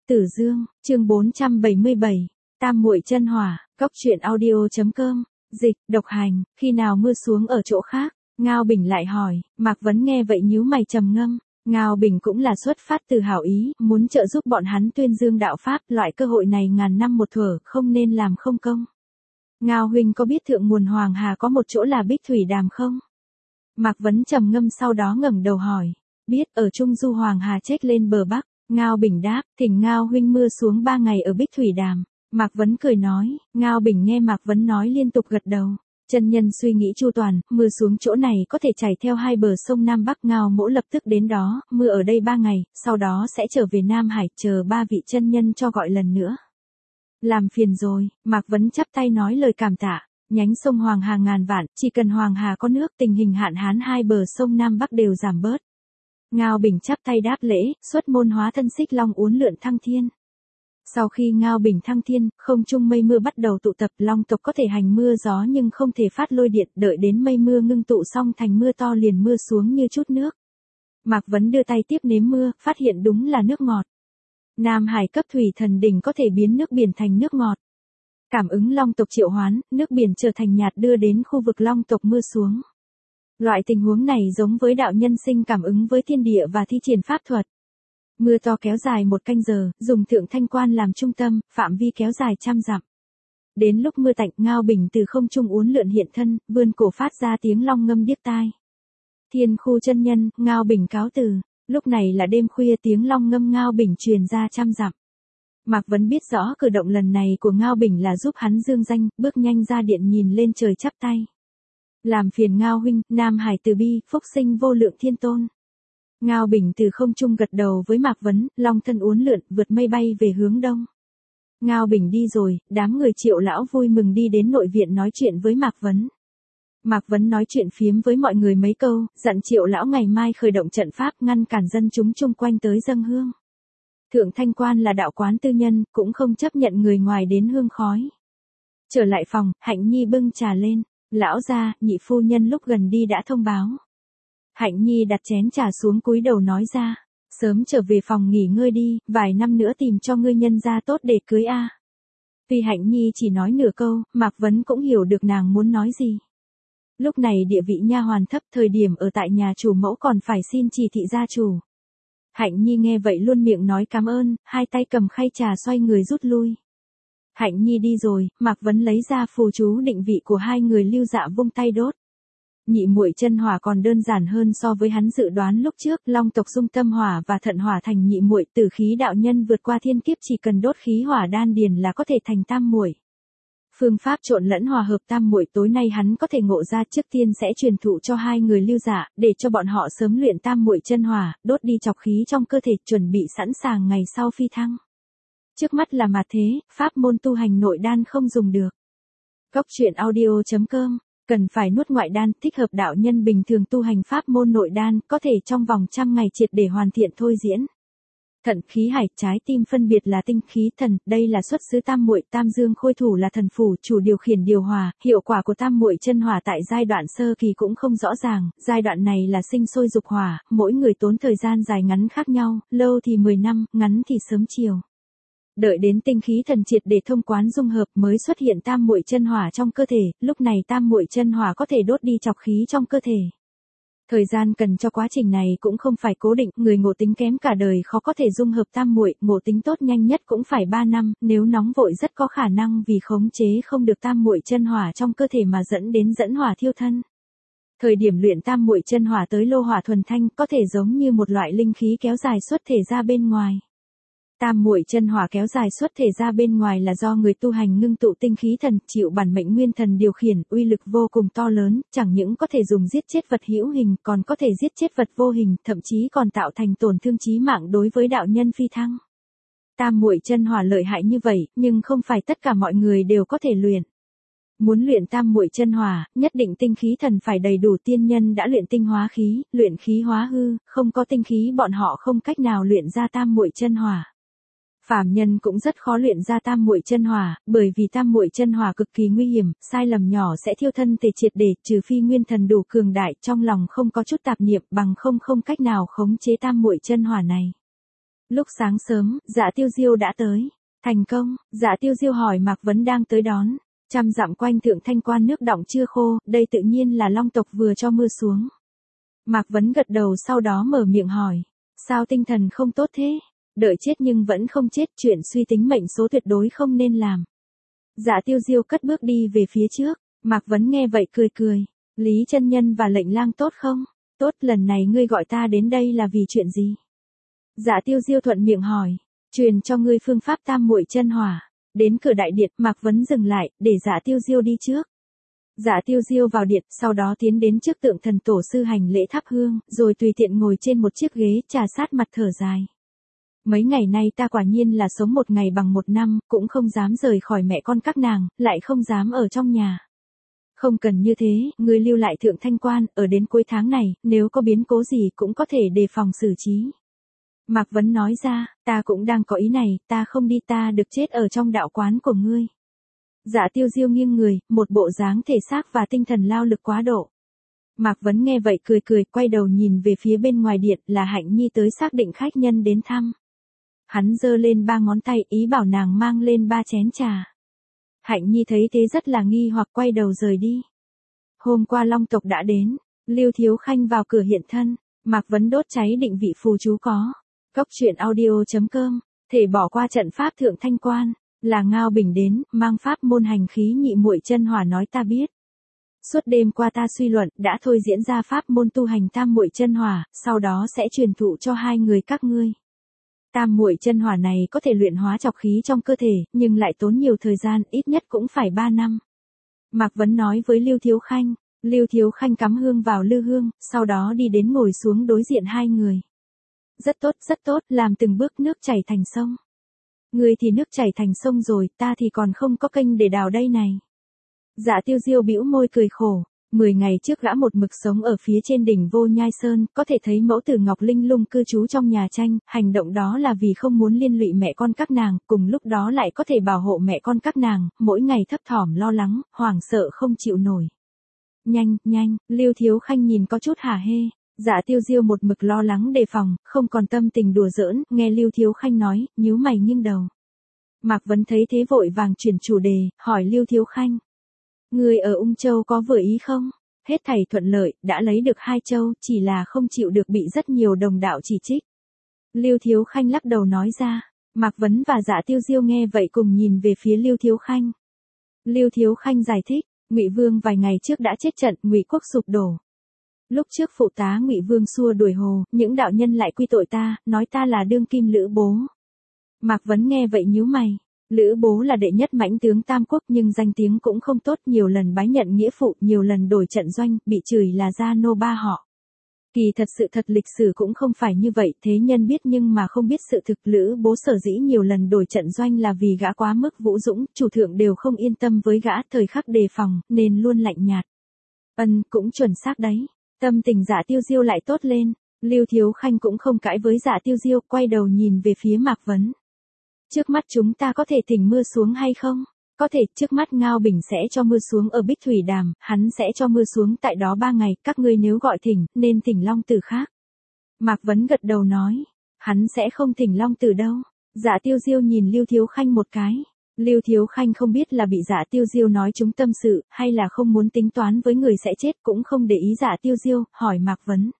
Tử Dương, chương 477, Tam muội chân hỏa, góc truyện audio.com, dịch, độc hành, khi nào mưa xuống ở chỗ khác, Ngao Bình lại hỏi, Mạc Vấn nghe vậy nhíu mày trầm ngâm, Ngao Bình cũng là xuất phát từ hảo ý, muốn trợ giúp bọn hắn tuyên dương đạo Pháp, loại cơ hội này ngàn năm một thuở, không nên làm không công. Ngao huynh có biết thượng nguồn Hoàng Hà có một chỗ là Bích Thủy Đàm không? Mạc Vấn trầm ngâm sau đó ngẩng đầu hỏi, biết ở Trung Du Hoàng Hà chếch lên bờ Bắc. Ngao Bình đáp, thỉnh Ngao huynh mưa xuống 3 ngày ở Bích Thủy Đàm. Mạc Vấn cười nói, Ngao Bình nghe Mạc Vấn nói liên tục gật đầu. Chân nhân suy nghĩ chu toàn, mưa xuống chỗ này có thể chảy theo hai bờ sông Nam Bắc. Ngao mỗ lập tức đến đó, mưa ở đây 3 ngày, sau đó sẽ trở về Nam Hải, chờ 3 vị chân nhân cho gọi lần nữa. Làm phiền rồi, Mạc Vấn chắp tay nói lời cảm tạ. Nhánh sông Hoàng Hà ngàn vạn, chỉ cần Hoàng Hà có nước, tình hình hạn hán hai bờ sông Nam Bắc đều giảm bớt. Ngao Bình chắp tay đáp lễ, xuất môn hóa thân xích long uốn lượn thăng thiên. Sau khi Ngao Bình thăng thiên, không trung mây mưa bắt đầu tụ tập, long tộc có thể hành mưa gió nhưng không thể phát lôi điện, đợi đến mây mưa ngưng tụ xong thành mưa to liền mưa xuống như chút nước. Mạc Vấn đưa tay tiếp nếm mưa, phát hiện đúng là nước ngọt. Nam Hải cấp thủy thần đỉnh có thể biến nước biển thành nước ngọt. Cảm ứng long tộc triệu hoán, nước biển trở thành nhạt đưa đến khu vực long tộc mưa xuống. Loại tình huống này giống với đạo nhân sinh cảm ứng với thiên địa và thi triển pháp thuật. Mưa to kéo dài 1 canh giờ, dùng Thượng Thanh Quan làm trung tâm, phạm vi kéo dài 100 dặm. Đến lúc mưa tạnh, Ngao Bình từ không trung uốn lượn hiện thân, vươn cổ phát ra tiếng long ngâm điếc tai. Thiên khu chân nhân, Ngao Bình cáo từ. Lúc này là đêm khuya, tiếng long ngâm Ngao Bình truyền ra 100 dặm. Mạc Vấn biết rõ cử động lần này của Ngao Bình là giúp hắn dương danh, bước nhanh ra điện nhìn lên trời chắp tay. Làm phiền Ngao huynh, Nam Hải từ bi, phúc sinh vô lượng thiên tôn. Ngao Bình từ không trung gật đầu với Mạc Vấn, long thân uốn lượn, vượt mây bay về hướng đông. Ngao Bình đi rồi, đám người Triệu lão vui mừng đi đến nội viện nói chuyện với Mạc Vấn. Mạc Vấn nói chuyện phiếm với mọi người mấy câu, dặn Triệu lão ngày mai khởi động trận pháp ngăn cản dân chúng chung quanh tới dâng hương. Thượng Thanh Quan là đạo quán tư nhân, cũng không chấp nhận người ngoài đến hương khói. Trở lại phòng, Hạnh Nhi bưng trà lên. Lão gia, nhị phu nhân lúc gần đi đã thông báo. Hạnh Nhi đặt chén trà xuống cúi đầu nói ra, sớm trở về phòng nghỉ ngơi đi, vài năm nữa tìm cho ngươi nhân gia tốt để cưới a. Vì Hạnh Nhi chỉ nói nửa câu, Mạc Vấn cũng hiểu được nàng muốn nói gì. Lúc này địa vị nha hoàn thấp, thời điểm ở tại nhà chủ mẫu còn phải xin chỉ thị gia chủ. Hạnh Nhi nghe vậy luôn miệng nói cảm ơn, hai tay cầm khay trà xoay người rút lui. Hạnh Nhi đi rồi, Mạc Vấn lấy ra phù chú định vị của hai người Lưu Dạ vung tay đốt. Nhị muội chân hỏa còn đơn giản hơn so với hắn dự đoán lúc trước, long tộc dung tâm hỏa và thận hỏa thành nhị muội, tử khí đạo nhân vượt qua thiên kiếp chỉ cần đốt khí hỏa đan điền là có thể thành tam muội. Phương pháp trộn lẫn hòa hợp tam muội tối nay hắn có thể ngộ ra, trước tiên sẽ truyền thụ cho hai người Lưu Dạ, để cho bọn họ sớm luyện tam muội chân hỏa, đốt đi trọc khí trong cơ thể, chuẩn bị sẵn sàng ngày sau phi thăng. Trước mắt là mà thế, pháp môn tu hành nội đan không dùng được. Góc truyện audio.com, cần phải nuốt ngoại đan, thích hợp đạo nhân bình thường tu hành pháp môn nội đan, có thể trong vòng 100 ngày triệt để hoàn thiện thôi diễn. Thận khí hải, trái tim phân biệt là tinh khí thần, đây là xuất xứ tam muội, tam dương khôi thủ là thần phủ, chủ điều khiển điều hòa, hiệu quả của tam muội chân hỏa tại giai đoạn sơ kỳ cũng không rõ ràng, giai đoạn này là sinh sôi dục hỏa, mỗi người tốn thời gian dài ngắn khác nhau, lâu thì 10 năm, ngắn thì sớm chiều. Đợi đến tinh khí thần triệt để thông quán dung hợp mới xuất hiện tam muội chân hỏa trong cơ thể, lúc này tam muội chân hỏa có thể đốt đi trọc khí trong cơ thể. Thời gian cần cho quá trình này cũng không phải cố định, người ngộ tính kém cả đời khó có thể dung hợp tam muội, ngộ tính tốt nhanh nhất cũng phải 3 năm, nếu nóng vội rất có khả năng vì khống chế không được tam muội chân hỏa trong cơ thể mà dẫn đến dẫn hỏa thiêu thân. Thời điểm luyện tam muội chân hỏa tới lô hỏa thuần thanh, có thể giống như một loại linh khí kéo dài xuất thể ra bên ngoài. Tam muội chân hỏa kéo dài xuất thể ra bên ngoài là do người tu hành ngưng tụ tinh khí thần, chịu bản mệnh nguyên thần điều khiển, uy lực vô cùng to lớn, chẳng những có thể dùng giết chết vật hữu hình, còn có thể giết chết vật vô hình, thậm chí còn tạo thành tổn thương chí mạng đối với đạo nhân phi thăng. Tam muội chân hỏa lợi hại như vậy, nhưng không phải tất cả mọi người đều có thể luyện. Muốn luyện tam muội chân hỏa, nhất định tinh khí thần phải đầy đủ, tiên nhân đã luyện tinh hóa khí, luyện khí hóa hư, không có tinh khí bọn họ không cách nào luyện ra tam muội chân hỏa. Phàm nhân cũng rất khó luyện ra tam muội chân hỏa, bởi vì tam muội chân hỏa cực kỳ nguy hiểm, sai lầm nhỏ sẽ thiêu thân thể triệt để, trừ phi nguyên thần đủ cường đại, trong lòng không có chút tạp niệm, bằng không cách nào khống chế tam muội chân hỏa này. Lúc sáng sớm, Dạ Tiêu Diêu đã tới. Thành công, Dạ Tiêu Diêu hỏi Mạc Vấn đang tới đón. Trăm dặm quanh Thượng Thanh Quan nước đọng chưa khô, đây tự nhiên là Long tộc vừa cho mưa xuống. Mạc Vấn gật đầu sau đó mở miệng hỏi. Sao tinh thần không tốt thế? Đợi chết nhưng vẫn không chết, chuyện suy tính mệnh số tuyệt đối không nên làm. Dạ Tiêu Diêu cất bước đi về phía trước. Mạc Vấn nghe vậy cười cười. Lý chân nhân và lệnh lang tốt không? Tốt, lần này ngươi gọi ta đến đây là vì chuyện gì? Dạ Tiêu Diêu thuận miệng hỏi. Truyền cho ngươi phương pháp tam muội chân hỏa. Đến cửa đại điện, Mạc Vấn dừng lại, để Dạ Tiêu Diêu đi trước. Dạ Tiêu Diêu vào điện, sau đó tiến đến trước tượng thần tổ sư hành lễ thắp hương, rồi tùy tiện ngồi trên một chiếc ghế, trà sát mặt thở dài. Mấy ngày nay ta quả nhiên là sống một ngày bằng một năm, cũng không dám rời khỏi mẹ con các nàng, lại không dám ở trong nhà. Không cần như thế, ngươi lưu lại Thượng Thanh Quan, ở đến cuối tháng này, nếu có biến cố gì cũng có thể đề phòng xử trí. Mạc Vấn nói ra, ta cũng đang có ý này, ta không đi, ta được chết ở trong đạo quán của ngươi. Dạ Tiêu Diêu nghiêng người, một bộ dáng thể xác và tinh thần lao lực quá độ. Mạc Vấn nghe vậy cười cười, quay đầu nhìn về phía bên ngoài điện, là Hạnh Nhi tới xác định khách nhân đến thăm. Hắn giơ lên 3 ngón tay, ý bảo nàng mang lên 3 chén trà. Hạnh Nhi thấy thế rất là nghi hoặc, quay đầu rời đi. Hôm qua Long tộc đã đến, Lưu Thiếu Khanh vào cửa hiện thân, Mạc Vấn đốt cháy định vị phù chú có. Cốc truyện audio.com, thể bỏ qua trận pháp Thượng Thanh Quan, là Ngao Bình đến, mang pháp môn hành khí nhị muội chân hỏa nói ta biết. Suốt đêm qua ta suy luận, đã thôi diễn ra pháp môn tu hành tam muội chân hỏa, sau đó sẽ truyền thụ cho hai người các ngươi. Tam muội chân hỏa này có thể luyện hóa trọc khí trong cơ thể, nhưng lại tốn nhiều thời gian, ít nhất cũng phải 3 năm. Mạc Vấn nói với Lưu Thiếu Khanh. Lưu Thiếu Khanh cắm hương vào lư hương, sau đó đi đến ngồi xuống đối diện hai người. Rất tốt, làm từng bước nước chảy thành sông. Người thì nước chảy thành sông rồi, ta thì còn không có kênh để đào đây này. Dạ Tiêu Diêu bĩu môi cười khổ. 10 ngày trước gã một mực sống ở phía trên đỉnh Vô Nhai Sơn, có thể thấy mẫu tử Ngọc Linh Lung cư trú trong nhà tranh, hành động đó là vì không muốn liên lụy mẹ con các nàng, cùng lúc đó lại có thể bảo hộ mẹ con các nàng, mỗi ngày thấp thỏm lo lắng, hoảng sợ không chịu nổi. Nhanh, Lưu Thiếu Khanh nhìn có chút hả hê. Dạ Tiêu Diêu một mực lo lắng đề phòng, không còn tâm tình đùa giỡn, nghe Lưu Thiếu Khanh nói, nhíu mày nghiêng đầu. Mạc Vấn thấy thế vội vàng chuyển chủ đề, hỏi Lưu Thiếu Khanh. Người ở Ung Châu có vừa ý không? Hết thảy thuận lợi, đã lấy được 2 châu, chỉ là không chịu được bị rất nhiều đồng đạo chỉ trích. Lưu Thiếu Khanh lắc đầu nói ra. Mạc Vấn và Dạ Tiêu Diêu nghe vậy cùng nhìn về phía Lưu Thiếu Khanh. Lưu Thiếu Khanh giải thích, Ngụy Vương vài ngày trước đã chết trận, Ngụy quốc sụp đổ. Lúc trước phụ tá Ngụy Vương xua đuổi hồ, những đạo nhân lại quy tội ta, nói ta là đương kim Lữ Bố. Mạc Vấn nghe vậy nhíu mày. Lữ Bố là đệ nhất mãnh tướng Tam Quốc nhưng danh tiếng cũng không tốt, nhiều lần bái nhận nghĩa phụ, nhiều lần đổi trận doanh, bị chửi là gia nô ba họ. Kỳ thật sự thật lịch sử cũng không phải như vậy, thế nhân biết nhưng mà không biết sự thực. Lữ Bố sở dĩ nhiều lần đổi trận doanh là vì gã quá mức vũ dũng, chủ thượng đều không yên tâm với gã, thời khắc đề phòng, nên luôn lạnh nhạt. Cũng chuẩn xác đấy. Tâm tình Dạ Tiêu Diêu lại tốt lên. Lưu Thiếu Khanh cũng không cãi với Dạ Tiêu Diêu, quay đầu nhìn về phía Mạc Vấn. Trước mắt chúng ta có thể thỉnh mưa xuống hay không? Có thể, trước mắt Ngao Bình sẽ cho mưa xuống ở Bích Thủy Đàm, hắn sẽ cho mưa xuống tại đó 3 ngày, các ngươi nếu gọi thỉnh, nên thỉnh Long Tử khác. Mạc Vấn gật đầu nói, hắn sẽ không thỉnh Long Tử đâu. Dạ Tiêu Diêu nhìn Lưu Thiếu Khanh một cái. Lưu Thiếu Khanh không biết là bị Dạ Tiêu Diêu nói trúng tâm sự, hay là không muốn tính toán với người sẽ chết, cũng không để ý Dạ Tiêu Diêu, hỏi Mạc Vấn.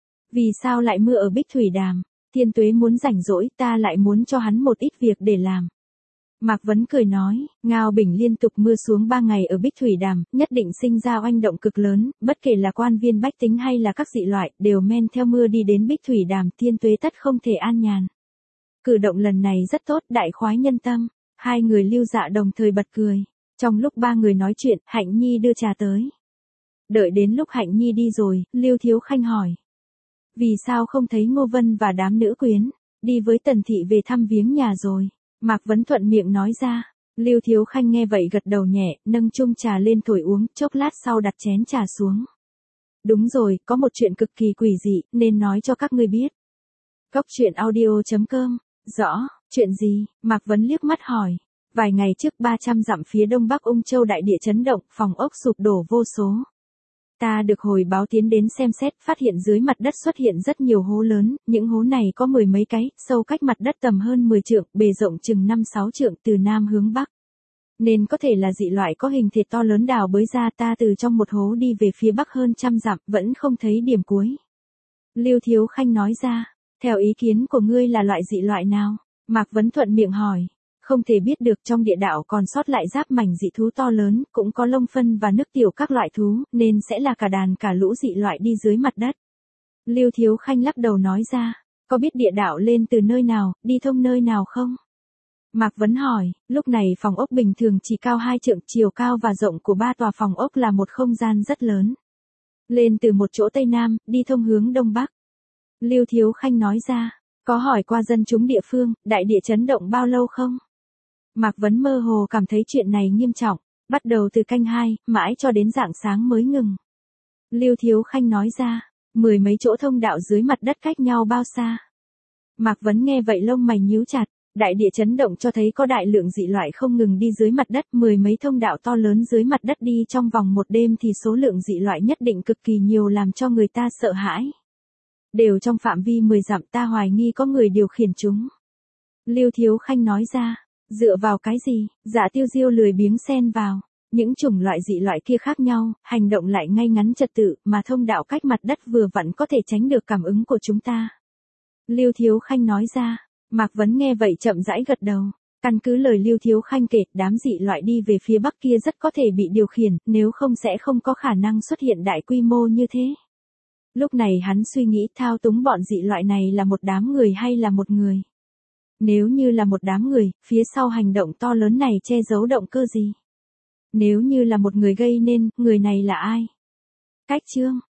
Vì sao lại mưa ở Bích Thủy Đàm? Thiên Tuế muốn rảnh rỗi, ta lại muốn cho hắn một ít việc để làm. Mạc Vấn cười nói, Ngao Bình liên tục mưa xuống 3 ngày ở Bích Thủy Đàm, nhất định sinh ra oanh động cực lớn, bất kể là quan viên bách tính hay là các dị loại, đều men theo mưa đi đến Bích Thủy Đàm, Thiên Tuế tất không thể an nhàn. Cử động lần này rất tốt, đại khoái nhân tâm. Hai người Lưu Dạ đồng thời bật cười. Trong lúc 3 người nói chuyện, Hạnh Nhi đưa trà tới. Đợi đến lúc Hạnh Nhi đi rồi, Lưu Thiếu Khanh hỏi. Vì sao không thấy Ngô Vân và đám nữ quyến, đi với Tần Thị về thăm viếng nhà rồi? Mạc Vấn thuận miệng nói ra. Lưu Thiếu Khanh nghe vậy gật đầu nhẹ, nâng chung trà lên thổi uống, chốc lát sau đặt chén trà xuống. Đúng rồi, có một chuyện cực kỳ quỷ dị, nên nói cho các ngươi biết. Cốc truyện audio.com. Rõ, chuyện gì? Mạc Vấn liếc mắt hỏi. Vài ngày trước 300 dặm phía đông bắc Ung Châu đại địa chấn động, phòng ốc sụp đổ vô số. Ta được hồi báo tiến đến xem xét, phát hiện dưới mặt đất xuất hiện rất nhiều hố lớn, những hố này có mười mấy cái, sâu cách mặt đất tầm hơn 10 trượng, bề rộng chừng 5-6 trượng từ nam hướng bắc. Nên có thể là dị loại có hình thể to lớn đào bới ra. Ta từ trong một hố đi về phía bắc hơn 100 dặm, vẫn không thấy điểm cuối. Lưu Thiếu Khanh nói ra, theo ý kiến của ngươi là loại dị loại nào? Mạc Vấn thuận miệng hỏi. Không thể biết được, trong địa đạo còn sót lại giáp mảnh dị thú to lớn, cũng có lông phân và nước tiểu các loại thú, nên sẽ là cả đàn cả lũ dị loại đi dưới mặt đất. Lưu Thiếu Khanh lắc đầu nói ra, có biết địa đạo lên từ nơi nào, đi thông nơi nào không? Mạc Vấn hỏi, lúc này phòng ốc bình thường chỉ cao 2 trượng, chiều cao và rộng của 3 tòa phòng ốc là một không gian rất lớn. Lên từ một chỗ tây nam, đi thông hướng đông bắc. Lưu Thiếu Khanh nói ra, có hỏi qua dân chúng địa phương, đại địa chấn động bao lâu không? Mạc Vấn mơ hồ cảm thấy chuyện này nghiêm trọng, bắt đầu từ canh 2, mãi cho đến rạng sáng mới ngừng. Lưu Thiếu Khanh nói ra, 10 mấy chỗ thông đạo dưới mặt đất cách nhau bao xa? Mạc Vấn nghe vậy lông mày nhíu chặt, đại địa chấn động cho thấy có đại lượng dị loại không ngừng đi dưới mặt đất, 10 mấy thông đạo to lớn dưới mặt đất đi trong vòng một đêm thì số lượng dị loại nhất định cực kỳ nhiều, làm cho người ta sợ hãi. Đều trong phạm vi 10 dặm, ta hoài nghi có người điều khiển chúng. Lưu Thiếu Khanh nói ra, dựa vào cái gì? Dạ Tiêu Diêu lười biếng xen vào. Những chủng loại dị loại kia khác nhau, hành động lại ngay ngắn trật tự, mà thông đạo cách mặt đất vừa vặn có thể tránh được cảm ứng của chúng ta. Lưu Thiếu Khanh nói ra. Mạc Vấn nghe vậy chậm rãi gật đầu. Căn cứ lời Lưu Thiếu Khanh kể, đám dị loại đi về phía bắc kia rất có thể bị điều khiển, nếu không sẽ không có khả năng xuất hiện đại quy mô như thế. Lúc này hắn suy nghĩ thao túng bọn dị loại này là một đám người hay là một người. Nếu như là một đám người, phía sau hành động to lớn này che giấu động cơ gì? Nếu như là một người gây nên, người này là ai? Cách chương